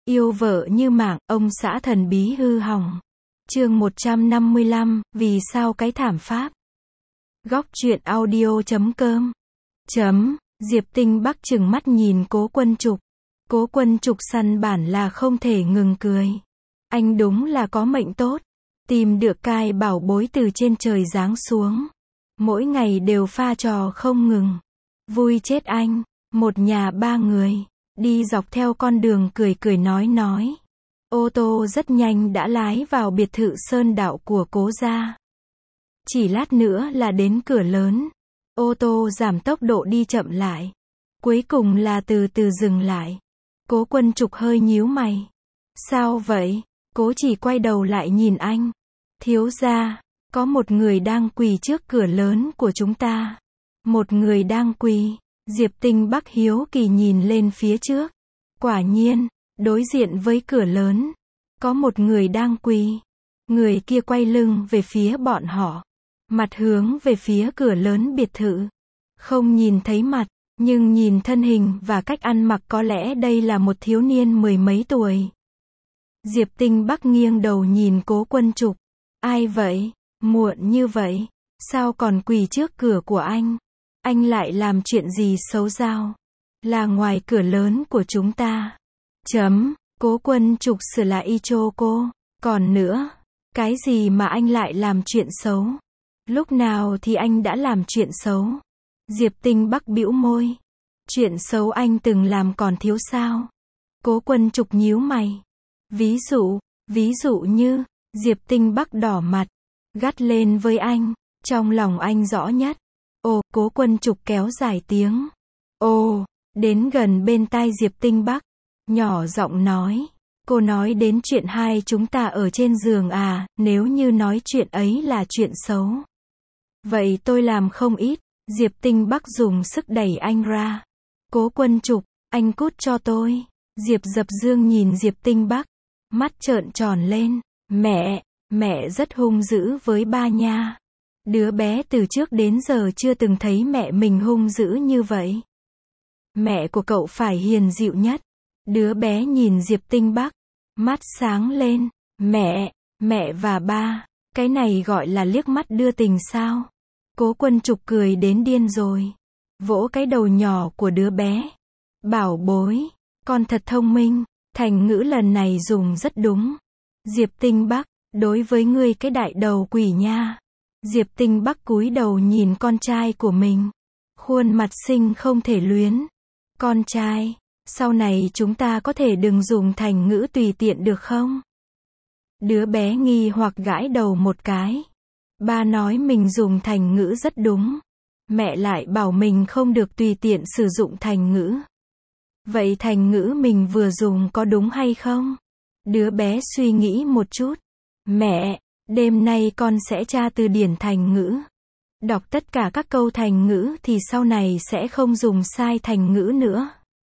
Yêu vợ như mạng, ông xã thần bí hư hỏng. Chương 155, vì sao cái thảm pháp. Góc truyện audio.com. Diệp Tinh Bắc trừng mắt nhìn Cố Quân Trục. Cố Quân Trục săn bản là không thể ngừng cười. Anh đúng là có mệnh tốt. Tìm được cai bảo bối từ trên trời giáng xuống. Mỗi ngày đều pha trò không ngừng. Vui chết anh. Một nhà ba người. Đi dọc theo con đường cười cười nói. Ô tô rất nhanh đã lái vào biệt thự Sơn Đạo của Cố gia. Chỉ lát nữa là đến cửa lớn. Ô tô giảm tốc độ đi chậm lại. Cuối cùng là từ từ dừng lại. Cố Quân Trục hơi nhíu mày. Sao vậy? Cố chỉ quay đầu lại nhìn anh. Thiếu gia, có một người đang quỳ trước cửa lớn của chúng ta. Một người đang quỳ. Diệp Tinh Bắc hiếu kỳ nhìn lên phía trước. Quả nhiên, đối diện với cửa lớn, có một người đang quỳ. Người kia quay lưng về phía bọn họ. Mặt hướng về phía cửa lớn biệt thự. Không nhìn thấy mặt, nhưng nhìn thân hình và cách ăn mặc có lẽ đây là một thiếu niên mười mấy tuổi. Diệp Tinh Bắc nghiêng đầu nhìn Cố Quân Trục. Ai vậy? Muộn như vậy, sao còn quỳ trước cửa của anh? Anh lại làm chuyện gì xấu sao? Là ngoài cửa lớn của chúng ta. Cố Quân Trục sửa lại y chô cô. Còn nữa, cái gì mà anh lại làm chuyện xấu? Lúc nào thì anh đã làm chuyện xấu? Diệp Tinh Bắc bĩu môi. Chuyện xấu anh từng làm còn thiếu sao? Cố Quân Trục nhíu mày. Ví dụ như, Diệp Tinh Bắc đỏ mặt, gắt lên với anh. Trong lòng anh rõ nhất. Ồ, Cố Quân Trục kéo dài tiếng. Ồ, đến gần bên tai Diệp Tinh Bắc. Nhỏ giọng nói. Cô nói đến chuyện hai chúng ta ở trên giường à, nếu như nói chuyện ấy là chuyện xấu. Vậy tôi làm không ít. Diệp Tinh Bắc dùng sức đẩy anh ra. Cố Quân Trục, anh cút cho tôi. Diệp Dập Dương nhìn Diệp Tinh Bắc. Mắt trợn tròn lên. Mẹ rất hung dữ với ba nha. Đứa bé từ trước đến giờ chưa từng thấy mẹ mình hung dữ như vậy. Mẹ của cậu phải hiền dịu nhất. Đứa bé nhìn Diệp Tinh Bắc. Mắt sáng lên. Mẹ và ba. Cái này gọi là liếc mắt đưa tình sao? Cố Quân Trục cười đến điên rồi. Vỗ cái đầu nhỏ của đứa bé. Bảo bối. Con thật thông minh. Thành ngữ lần này dùng rất đúng. Diệp Tinh Bắc. Đối với ngươi cái đại đầu quỷ nha. Diệp Tinh Bắc cúi đầu nhìn con trai của mình. Khuôn mặt xinh không thể luyến. Con trai, sau này chúng ta có thể đừng dùng thành ngữ tùy tiện được không? Đứa bé nghi hoặc gãi đầu một cái. Ba nói mình dùng thành ngữ rất đúng. Mẹ lại bảo mình không được tùy tiện sử dụng thành ngữ. Vậy thành ngữ mình vừa dùng có đúng hay không? Đứa bé suy nghĩ một chút. Mẹ, đêm nay con sẽ tra từ điển thành ngữ. Đọc tất cả các câu thành ngữ thì sau này sẽ không dùng sai thành ngữ nữa.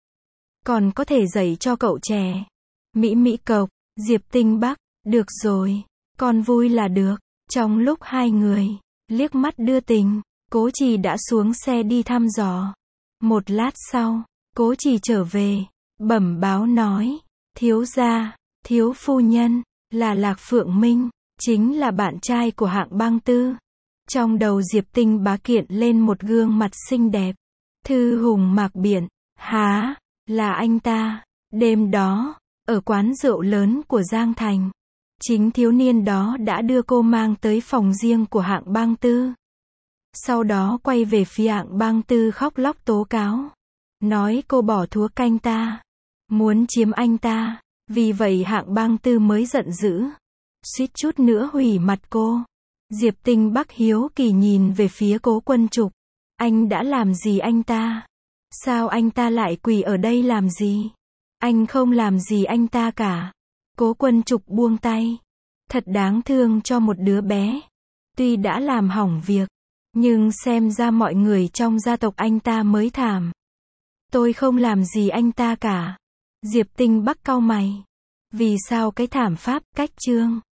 Còn có thể dạy cho cậu trẻ. Mỹ cộc, Diệp Tinh Bắc, được rồi, con vui là được. Trong lúc hai người liếc mắt đưa tình, Cố Trì đã xuống xe đi thăm dò. Một lát sau, Cố Trì trở về, bẩm báo nói, thiếu gia, thiếu phu nhân, là Lạc Phượng Minh, chính là bạn trai của Hạng Băng Tư. Trong đầu Diệp Tinh Bá kiện lên một gương mặt xinh đẹp. Thư hùng mạc biển, há, là anh ta. Đêm đó, ở quán rượu lớn của Giang Thành, chính thiếu niên đó đã đưa cô mang tới phòng riêng của Hạng Băng Tư. Sau đó quay về phía Hạng Băng Tư khóc lóc tố cáo. Nói cô bỏ thuốc anh ta, muốn chiếm anh ta. Vì vậy Hạng Băng Tư mới giận dữ, suýt chút nữa hủy mặt cô. Diệp Tinh Bắc hiếu kỳ nhìn về phía Cố Quân Trục. Anh đã làm gì anh ta? Sao anh ta lại quỳ ở đây làm gì? Anh không làm gì anh ta cả. Cố Quân Trục buông tay. Thật đáng thương cho một đứa bé. Tuy đã làm hỏng việc, nhưng xem ra mọi người trong gia tộc anh ta mới thảm. Tôi không làm gì anh ta cả. Diệp Tinh Bắc cau mày. Vì sao cái thảm pháp, cách chương